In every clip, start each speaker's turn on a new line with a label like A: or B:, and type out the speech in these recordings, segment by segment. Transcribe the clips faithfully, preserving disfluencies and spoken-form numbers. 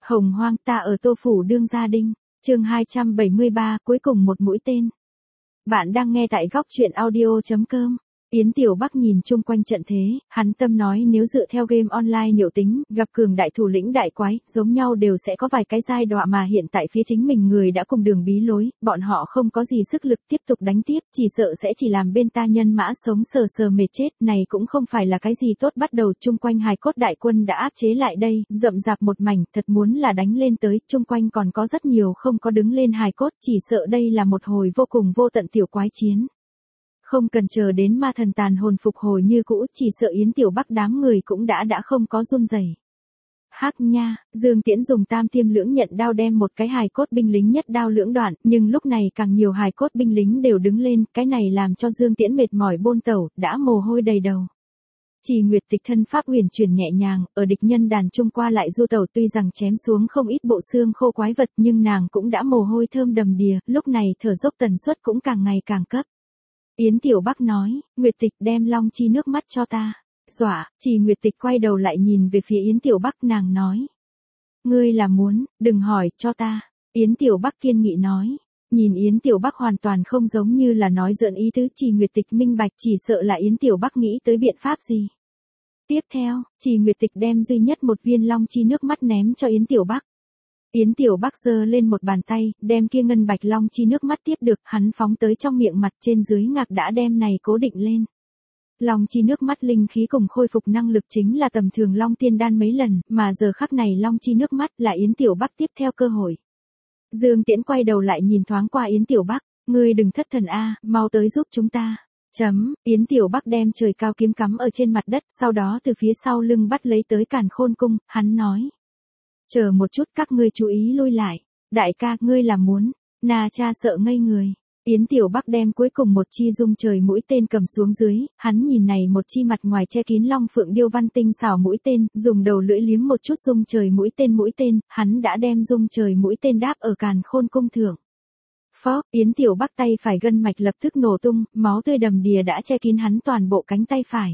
A: Hồng hoang ta ở Tô Phủ đương gia đinh, chương hai trăm bảy mươi ba, cuối cùng một mũi tên. Bạn đang nghe tại góc truyện audio chấm com. Yến Tiểu Bắc nhìn chung quanh trận thế, hắn tâm nói nếu dựa theo game online nhiệu tính, gặp cường đại thủ lĩnh đại quái, giống nhau đều sẽ có vài cái giai đoạn mà hiện tại phía chính mình người đã cùng đường bí lối, bọn họ không có gì sức lực tiếp tục đánh tiếp, chỉ sợ sẽ chỉ làm bên ta nhân mã sống sờ sờ mệt chết, này cũng không phải là cái gì tốt bắt đầu chung quanh hài cốt đại quân đã áp chế lại đây, rậm rạp một mảnh, thật muốn là đánh lên tới, chung quanh còn có rất nhiều không có đứng lên hài cốt, chỉ sợ đây là một hồi vô cùng vô tận tiểu quái chiến. Không cần chờ đến ma thần tàn hồn phục hồi như cũ, chỉ sợ Yến Tiểu Bắc đám người cũng đã đã không có run rẩy. Hắc nha, Dương Tiễn dùng tam tiêm lưỡng nhận đao đem một cái hài cốt binh lính nhất đao lưỡng đoạn, nhưng lúc này càng nhiều hài cốt binh lính đều đứng lên, cái này làm cho Dương Tiễn mệt mỏi bôn tẩu, đã mồ hôi đầy đầu. Chỉ Nguyệt Tịch thân pháp huyền chuyển nhẹ nhàng, ở địch nhân đàn trung qua lại du tẩu, tuy rằng chém xuống không ít bộ xương khô quái vật, nhưng nàng cũng đã mồ hôi thơm đầm đìa, lúc này thở dốc tần suất cũng càng ngày càng cấp. Yến Tiểu Bắc nói, Nguyệt Tịch đem long chi nước mắt cho ta. Dọa, Chỉ Nguyệt Tịch quay đầu lại nhìn về phía Yến Tiểu Bắc, nàng nói. Ngươi là muốn, đừng hỏi, cho ta. Yến Tiểu Bắc kiên nghị nói. Nhìn Yến Tiểu Bắc hoàn toàn không giống như là nói giỡn ý tứ, Chỉ Nguyệt Tịch minh bạch, chỉ sợ là Yến Tiểu Bắc nghĩ tới biện pháp gì. Tiếp theo, Chỉ Nguyệt Tịch đem duy nhất một viên long chi nước mắt ném cho Yến Tiểu Bắc. Yến Tiểu Bắc giơ lên một bàn tay, đem kia ngân bạch long chi nước mắt tiếp được, hắn phóng tới trong miệng mặt, trên dưới ngạc đã đem này cố định lên. Long chi nước mắt linh khí cùng khôi phục năng lực chính là tầm thường long tiên đan mấy lần, mà giờ khắc này long chi nước mắt là Yến Tiểu Bắc tiếp theo cơ hội. Dương Tiễn quay đầu lại nhìn thoáng qua Yến Tiểu Bắc, ngươi đừng thất thần a, mau tới giúp chúng ta. Chấm, Yến Tiểu Bắc đem trời cao kiếm cắm ở trên mặt đất, sau đó từ phía sau lưng bắt lấy tới càn khôn cung, hắn nói. Chờ một chút, các ngươi chú ý lui lại. Đại ca, ngươi làm muốn. Na Cha sợ ngây người. Yến Tiểu Bắc đem cuối cùng một chi dung trời mũi tên cầm xuống dưới, hắn nhìn này một chi mặt ngoài che kín long phượng điêu văn tinh xảo mũi tên, dùng đầu lưỡi liếm một chút dung trời mũi tên mũi tên, hắn đã đem dung trời mũi tên đáp ở càn khôn cung thượng. Phó, Yến Tiểu Bắc tay phải gân mạch lập tức nổ tung, máu tươi đầm đìa đã che kín hắn toàn bộ cánh tay phải.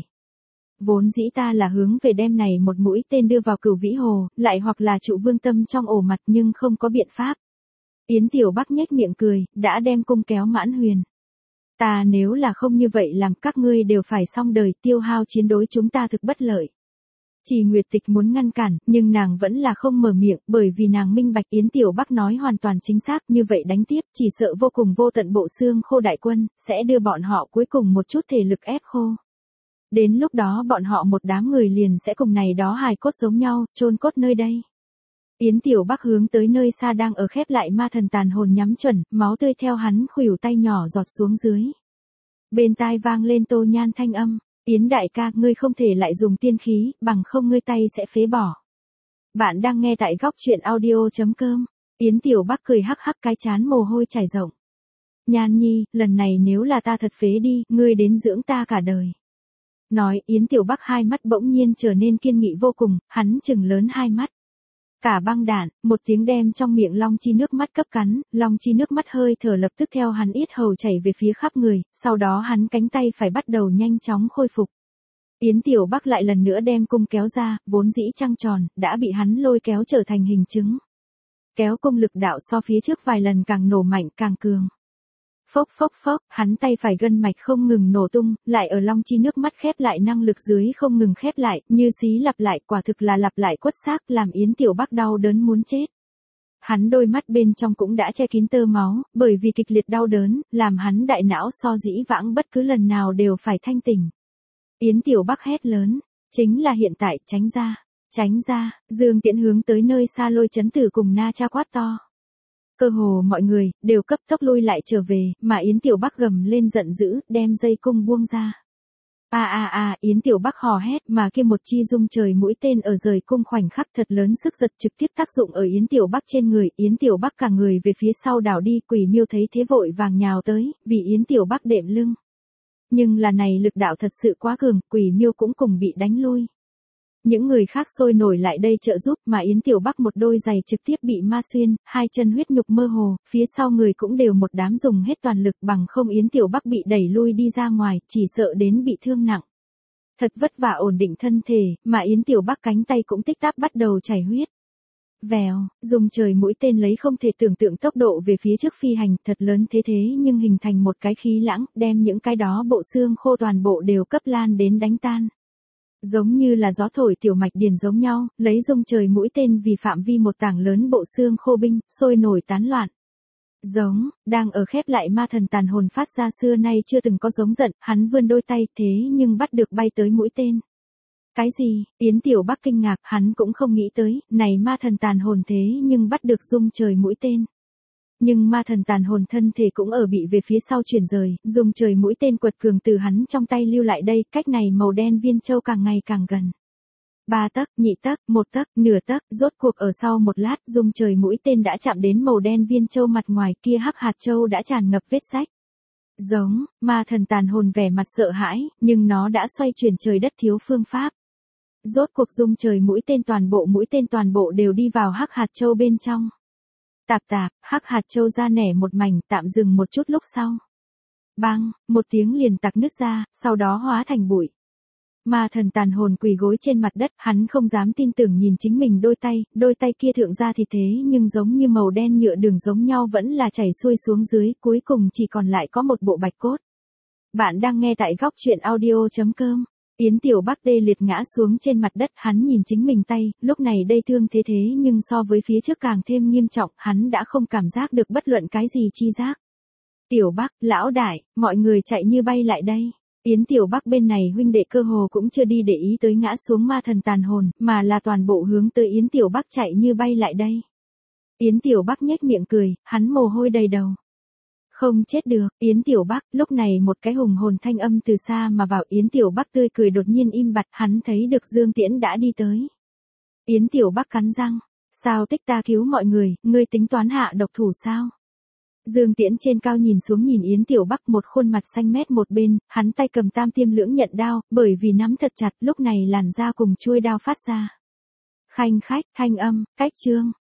A: Vốn dĩ ta là hướng về đem này một mũi tên đưa vào Cửu Vĩ Hồ, lại hoặc là trụ vương tâm trong ổ mặt, nhưng không có biện pháp. Yến Tiểu Bắc nhếch miệng cười, đã đem cung kéo mãn huyền. Ta nếu là không như vậy làm, các ngươi đều phải xong đời, tiêu hao chiến đối chúng ta thực bất lợi. Chỉ Nguyệt Tịch muốn ngăn cản, nhưng nàng vẫn là không mở miệng, bởi vì nàng minh bạch Yến Tiểu Bắc nói hoàn toàn chính xác, như vậy đánh tiếp, chỉ sợ vô cùng vô tận bộ xương khô đại quân, sẽ đưa bọn họ cuối cùng một chút thể lực ép khô. Đến lúc đó bọn họ một đám người liền sẽ cùng này đó hài cốt giống nhau, chôn cốt nơi đây. Yến Tiểu Bắc hướng tới nơi xa đang ở khép lại ma thần tàn hồn nhắm chuẩn, máu tươi theo hắn khuỷu tay nhỏ giọt xuống dưới. Bên tai vang lên Tô Nhan thanh âm, Yến đại ca, ngươi không thể lại dùng tiên khí, bằng không ngươi tay sẽ phế bỏ. Bạn đang nghe tại góc truyện audio chấm com. Yến Tiểu Bắc cười hắc hắc, cái chán mồ hôi chảy rộng. Nhan nhi, lần này nếu là ta thật phế đi, ngươi đến dưỡng ta cả đời. Nói, Yến Tiểu Bắc hai mắt bỗng nhiên trở nên kiên nghị vô cùng, hắn trừng lớn hai mắt. Cả băng đạn, một tiếng đem trong miệng long chi nước mắt cấp cắn, long chi nước mắt hơi thở lập tức theo hắn yết hầu chảy về phía khắp người, sau đó hắn cánh tay phải bắt đầu nhanh chóng khôi phục. Yến Tiểu Bắc lại lần nữa đem cung kéo ra, vốn dĩ trăng tròn, đã bị hắn lôi kéo trở thành hình trứng. Kéo cung lực đạo so phía trước vài lần càng nổ mạnh càng cường. Phốc phốc phốc, hắn tay phải gân mạch không ngừng nổ tung, lại ở long chi nước mắt khép lại năng lực dưới không ngừng khép lại, như xí lặp lại, quả thực là lặp lại quất xác, làm Yến Tiểu Bắc đau đớn muốn chết. Hắn đôi mắt bên trong cũng đã che kín tơ máu, bởi vì kịch liệt đau đớn, làm hắn đại não so dĩ vãng bất cứ lần nào đều phải thanh tỉnh. Yến Tiểu Bắc hét lớn, chính là hiện tại, tránh ra, tránh ra, Dương Tiễn hướng tới nơi xa Lôi Chấn Tử cùng Na Cha quát to. Cơ hồ mọi người, đều cấp tốc lui lại trở về, mà Yến Tiểu Bắc gầm lên giận dữ, đem dây cung buông ra. A a a, Yến Tiểu Bắc hò hét, mà kia một chi dung trời mũi tên ở rời cung khoảnh khắc thật lớn sức giật trực tiếp tác dụng ở Yến Tiểu Bắc trên người, Yến Tiểu Bắc cả người về phía sau đảo đi, Quỷ Miêu thấy thế vội vàng nhào tới, vì Yến Tiểu Bắc đệm lưng. Nhưng là này lực đạo thật sự quá cường, Quỷ Miêu cũng cùng bị đánh lui. Những người khác sôi nổi lại đây trợ giúp, mà Yến Tiểu Bắc một đôi giày trực tiếp bị ma xuyên, hai chân huyết nhục mơ hồ, phía sau người cũng đều một đám dùng hết toàn lực, bằng không Yến Tiểu Bắc bị đẩy lui đi ra ngoài, chỉ sợ đến bị thương nặng. Thật vất vả ổn định thân thể, mà Yến Tiểu Bắc cánh tay cũng tích tắc bắt đầu chảy huyết. Vèo, dùng trời mũi tên lấy không thể tưởng tượng tốc độ về phía trước phi hành, thật lớn thế thế nhưng hình thành một cái khí lãng, đem những cái đó bộ xương khô toàn bộ đều cấp lan đến đánh tan. Giống như là gió thổi tiểu mạch điền giống nhau, lấy dung trời mũi tên vì phạm vi một tảng lớn bộ xương khô binh, sôi nổi tán loạn. Giống, đang ở khép lại ma thần tàn hồn phát ra xưa nay chưa từng có giống giận, hắn vươn đôi tay thế nhưng bắt được bay tới mũi tên. Cái gì, Yến Tiểu Bắc kinh ngạc, hắn cũng không nghĩ tới, này ma thần tàn hồn thế nhưng bắt được dung trời mũi tên. Nhưng ma thần tàn hồn thân thể cũng ở bị về phía sau chuyển rời, dung trời mũi tên quật cường từ hắn trong tay lưu lại đây, cách này màu đen viên châu càng ngày càng gần. Ba tấc, nhị tấc, một tấc, nửa tấc, rốt cuộc ở sau một lát, dung trời mũi tên đã chạm đến màu đen viên châu mặt ngoài kia hắc hạt châu đã tràn ngập vết rách. Giống, ma thần tàn hồn vẻ mặt sợ hãi, nhưng nó đã xoay chuyển trời đất thiếu phương pháp. Rốt cuộc dung trời mũi tên toàn bộ mũi tên toàn bộ đều đi vào hắc hạt châu bên trong. Tạp tạp, hắc hạt châu ra nẻ một mảnh, tạm dừng một chút lúc sau. Bang, một tiếng liền tạc nứt ra, sau đó hóa thành bụi. Ma thần tàn hồn quỳ gối trên mặt đất, hắn không dám tin tưởng nhìn chính mình đôi tay, đôi tay kia thượng ra thì thế nhưng giống như màu đen nhựa đường giống nhau vẫn là chảy xuôi xuống dưới, cuối cùng chỉ còn lại có một bộ bạch cốt. Bạn đang nghe tại góc truyện audio chấm com. Yến Tiểu Bắc tê liệt ngã xuống trên mặt đất, hắn nhìn chính mình tay, lúc này đây thương thế thế nhưng so với phía trước càng thêm nghiêm trọng, hắn đã không cảm giác được bất luận cái gì chi giác. Tiểu Bắc, lão đại, mọi người chạy như bay lại đây. Yến Tiểu Bắc bên này huynh đệ cơ hồ cũng chưa đi để ý tới ngã xuống ma thần tàn hồn, mà là toàn bộ hướng tới Yến Tiểu Bắc chạy như bay lại đây. Yến Tiểu Bắc nhếch miệng cười, hắn mồ hôi đầy đầu. Không chết được, Yến Tiểu Bắc, lúc này một cái hùng hồn thanh âm từ xa mà vào, Yến Tiểu Bắc tươi cười đột nhiên im bặt, hắn thấy được Dương Tiễn đã đi tới. Yến Tiểu Bắc cắn răng, sao tích ta cứu mọi người, ngươi tính toán hạ độc thủ sao? Dương Tiễn trên cao nhìn xuống nhìn Yến Tiểu Bắc, một khuôn mặt xanh mét một bên, hắn tay cầm tam tiêm lưỡng nhận đao, bởi vì nắm thật chặt, lúc này làn da cùng chuôi đao phát ra. Khanh khách, thanh âm, cách chương.